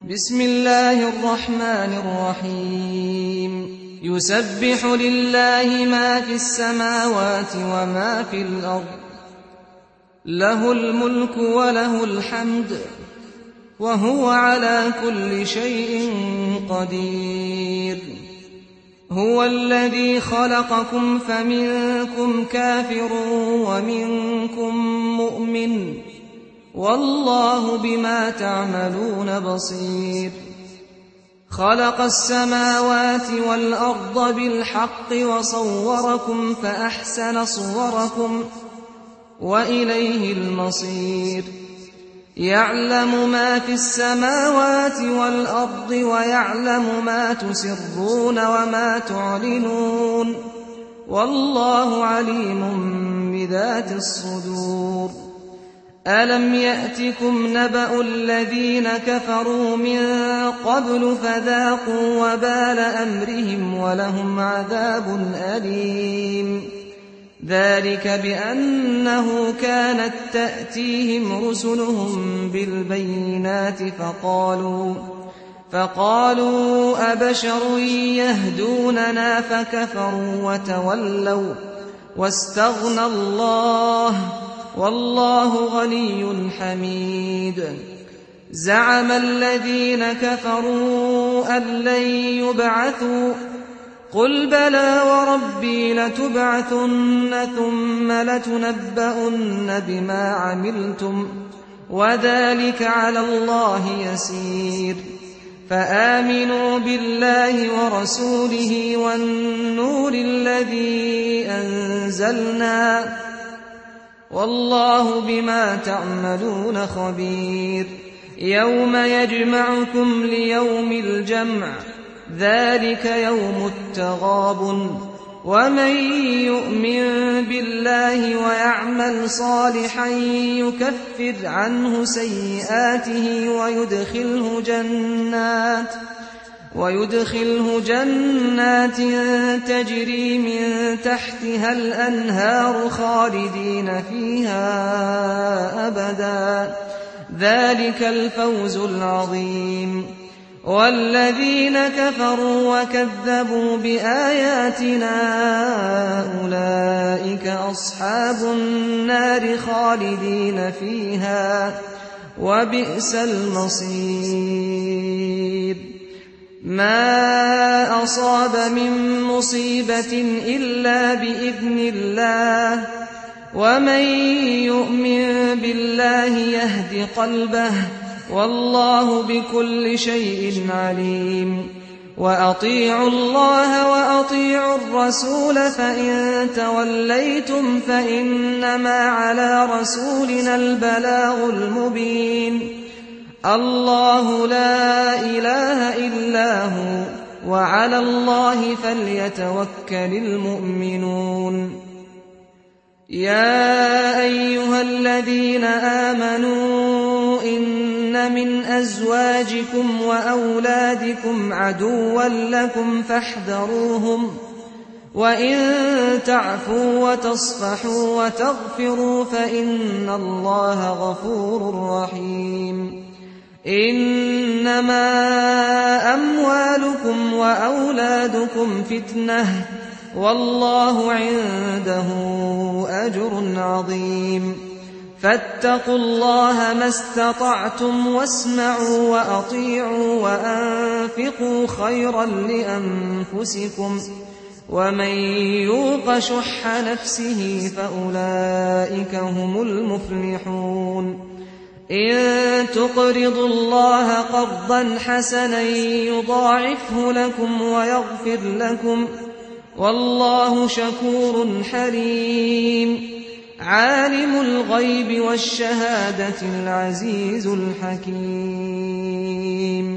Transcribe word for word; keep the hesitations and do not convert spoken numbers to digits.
بسم الله الرحمن الرحيم يسبح لله ما في السماوات وما في الأرض له الملك وله الحمد وهو على كل شيء قدير هو الذي خلقكم فمنكم كافر ومنكم مؤمن والله بما تعملون بصير خلق السماوات والأرض بالحق وصوركم فأحسن صوركم وإليه المصير يعلم ما في السماوات والأرض ويعلم ما تسرون وما تعلنون والله عليم بذات الصدور ألم يأتكم نبأ الذين كفروا من قبل فذاقوا وبال أمرهم ولهم عذاب أليم ذلك بأنه كانت تأتيهم رسلهم بالبينات فقالوا فقالوا أبشر يهدوننا فكفروا وتولوا واستغنى الله والله غني حميد زعم الذين كفروا أن لن يبعثوا قل بلى وربي لتبعثن ثم لتنبؤن بما عملتم وذلك على الله يسير فآمنوا بالله ورسوله والنور الذي أنزلنا والله بما تعملون خبير يوم يجمعكم ليوم الجمع ذلك يوم التغابن ومن يؤمن بالله ويعمل صالحا يكفر عنه سيئاته ويدخله جنات ويدخله جنات تجري من تحتها الأنهار خالدين فيها أبدا ذلك الفوز العظيم والذين كفروا وكذبوا بآياتنا أولئك أصحاب النار خالدين فيها وبئس المصير ما أصاب من مصيبة إلا بإذن الله ومن يؤمن بالله يهد قلبه والله بكل شيء عليم وأطيعوا الله وأطيعوا الرسول فإن توليتم فإنما على رسولنا البلاغ المبين الله لا إله إلا هو وعلى الله فليتوكل المؤمنون يا أيها الذين آمنوا إن من أزواجكم وأولادكم عدوا لكم فاحذروهم وإن تعفوا وتصفحوا وتغفروا فإن الله غفور رحيم إنما أموالكم وأولادكم فتنة والله عنده أجر عظيم فاتقوا الله ما استطعتم واسمعوا وأطيعوا وأنفقوا خيرا لأنفسكم ومن يوق شح نفسه فأولئك هم المفلحون إن تقرضوا الله قرضا حسنا يضاعفه لكم ويغفر لكم والله شكور حليم عالم الغيب والشهادة العزيز الحكيم